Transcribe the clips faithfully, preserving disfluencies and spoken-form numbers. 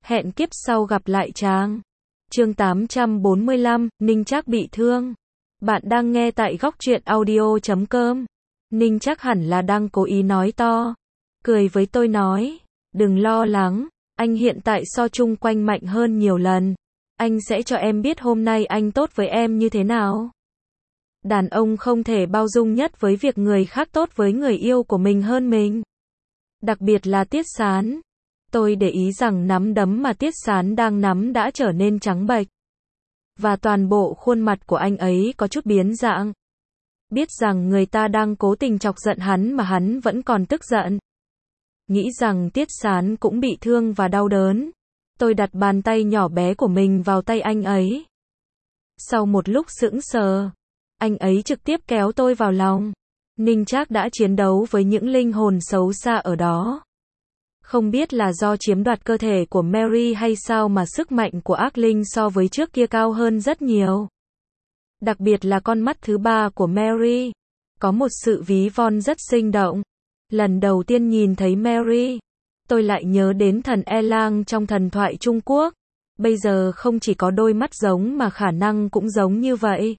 Hẹn kiếp sau gặp lại chàng. Chương tám trăm bốn mươi lăm, Ninh Trác bị thương. Bạn đang nghe tại góc truyện audio chấm com. Ninh Trác hẳn là đang cố ý nói to. Cười với tôi nói, đừng lo lắng, anh hiện tại so chung quanh mạnh hơn nhiều lần. Anh sẽ cho em biết hôm nay anh tốt với em như thế nào. Đàn ông không thể bao dung nhất với việc người khác tốt với người yêu của mình hơn mình. Đặc biệt là Tiết Sán. Tôi để ý rằng nắm đấm mà Tiết Sán đang nắm đã trở nên trắng bệch. Và toàn bộ khuôn mặt của anh ấy có chút biến dạng. Biết rằng người ta đang cố tình chọc giận hắn mà hắn vẫn còn tức giận. Nghĩ rằng Tiết Sán cũng bị thương và đau đớn. Tôi đặt bàn tay nhỏ bé của mình vào tay anh ấy. Sau một lúc sững sờ, anh ấy trực tiếp kéo tôi vào lòng. Ninh Trác đã chiến đấu với những linh hồn xấu xa ở đó. Không biết là do chiếm đoạt cơ thể của Mary hay sao mà sức mạnh của ác linh so với trước kia cao hơn rất nhiều. Đặc biệt là con mắt thứ ba của Mary. Có một sự ví von rất sinh động. Lần đầu tiên nhìn thấy Mary, tôi lại nhớ đến thần E Lang trong thần thoại Trung Quốc. Bây giờ không chỉ có đôi mắt giống mà khả năng cũng giống như vậy.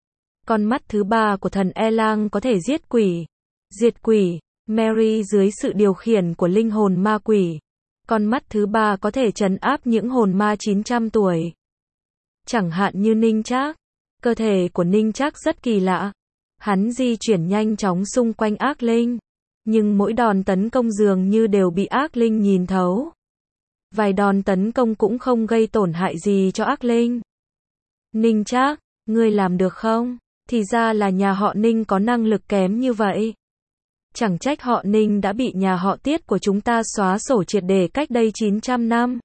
Con mắt thứ ba của thần E Lang có thể giết quỷ, diệt quỷ. Mary dưới sự điều khiển của linh hồn ma quỷ. Con mắt thứ ba có thể trấn áp những hồn ma chín trăm tuổi. Chẳng hạn như Ninh Trác. Cơ thể của Ninh Trác rất kỳ lạ. Hắn di chuyển nhanh chóng xung quanh ác linh. Nhưng mỗi đòn tấn công dường như đều bị ác linh nhìn thấu. Vài đòn tấn công cũng không gây tổn hại gì cho ác linh. Ninh Trác, ngươi làm được không? Thì ra là nhà họ Ninh có năng lực kém như vậy. Chẳng trách họ Ninh đã bị nhà họ Tiết của chúng ta xóa sổ triệt để cách đây chín trăm năm.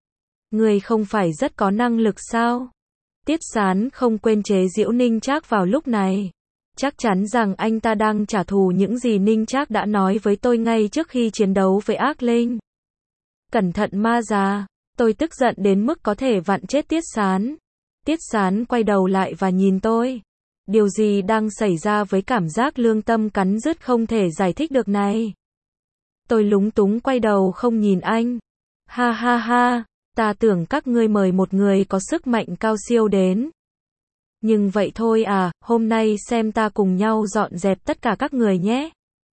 Ngươi không phải rất có năng lực sao? Tiết Sán không quên chế giễu Ninh Trác vào lúc này. Chắc chắn rằng anh ta đang trả thù những gì Ninh Trác đã nói với tôi ngay trước khi chiến đấu với ác linh. Cẩn thận ma già, tôi tức giận đến mức có thể vặn chết Tiết Sán. Tiết Sán quay đầu lại và nhìn tôi. Điều gì đang xảy ra với cảm giác lương tâm cắn rứt không thể giải thích được này? Tôi lúng túng quay đầu không nhìn anh. Ha ha ha, ta tưởng các ngươi mời một người có sức mạnh cao siêu đến. Nhưng vậy thôi à, hôm nay xem ta cùng nhau dọn dẹp tất cả các người nhé.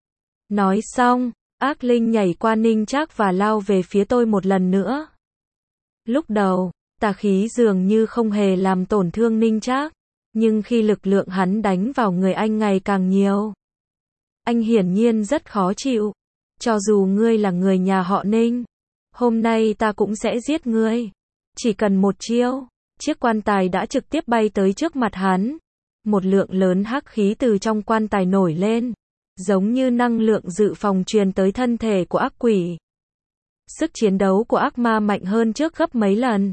Nói xong, ác linh nhảy qua Ninh Trác và lao về phía tôi một lần nữa. Lúc đầu, tà khí dường như không hề làm tổn thương Ninh Trác. Nhưng khi lực lượng hắn đánh vào người anh ngày càng nhiều, anh hiển nhiên rất khó chịu. Cho dù ngươi là người nhà họ Ninh, hôm nay ta cũng sẽ giết ngươi. Chỉ cần một chiêu, chiếc quan tài đã trực tiếp bay tới trước mặt hắn. Một lượng lớn hắc khí từ trong quan tài nổi lên, giống như năng lượng dự phòng truyền tới thân thể của ác quỷ. Sức chiến đấu của ác ma mạnh hơn trước gấp mấy lần.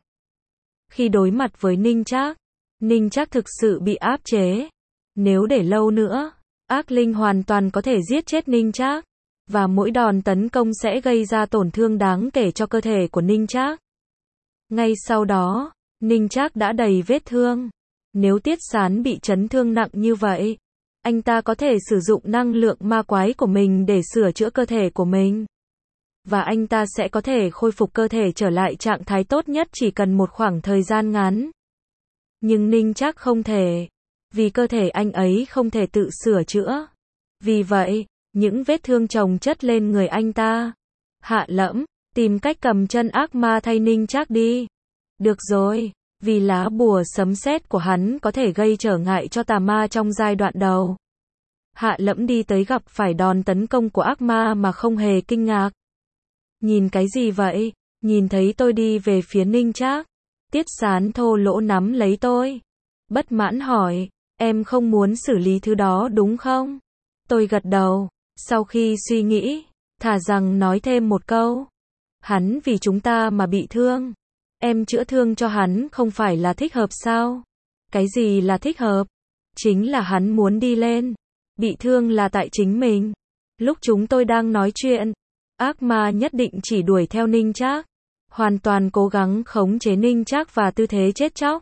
Khi đối mặt với Ninh Trác, Ninh Trác thực sự bị áp chế. Nếu để lâu nữa, ác linh hoàn toàn có thể giết chết Ninh Trác. Và mỗi đòn tấn công sẽ gây ra tổn thương đáng kể cho cơ thể của Ninh Trác. Ngay sau đó, Ninh Trác đã đầy vết thương. Nếu Tiết Sán bị chấn thương nặng như vậy, anh ta có thể sử dụng năng lượng ma quái của mình để sửa chữa cơ thể của mình. Và anh ta sẽ có thể khôi phục cơ thể trở lại trạng thái tốt nhất chỉ cần một khoảng thời gian ngắn. Nhưng Ninh Trác không thể, vì cơ thể anh ấy không thể tự sửa chữa. Vì vậy, những vết thương chồng chất lên người anh ta. Hạ Lẫm, tìm cách cầm chân ác ma thay Ninh Trác đi. Được rồi, vì lá bùa sấm sét của hắn có thể gây trở ngại cho tà ma trong giai đoạn đầu. Hạ Lẫm đi tới gặp phải đòn tấn công của ác ma mà không hề kinh ngạc. Nhìn cái gì vậy? Nhìn thấy tôi đi về phía Ninh Trác. Tiết Sán thô lỗ nắm lấy tôi. Bất mãn hỏi, em không muốn xử lý thứ đó đúng không? Tôi gật đầu, sau khi suy nghĩ, thà rằng nói thêm một câu. Hắn vì chúng ta mà bị thương. Em chữa thương cho hắn không phải là thích hợp sao? Cái gì là thích hợp? Chính là hắn muốn đi lên. Bị thương là tại chính mình. Lúc chúng tôi đang nói chuyện, ác ma nhất định chỉ đuổi theo Ninh Trác. Hoàn toàn cố gắng khống chế Ninh Trác và tư thế chết chóc.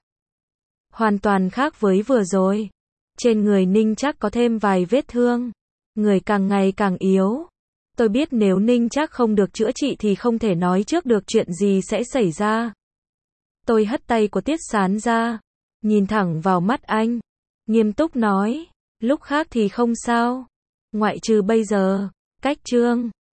Hoàn toàn khác với vừa rồi. Trên người Ninh Trác có thêm vài vết thương. Người càng ngày càng yếu. Tôi biết nếu Ninh Trác không được chữa trị thì không thể nói trước được chuyện gì sẽ xảy ra. Tôi hất tay của Tiết Sán ra, nhìn thẳng vào mắt anh, nghiêm túc nói, lúc khác thì không sao, ngoại trừ bây giờ. Cách Trương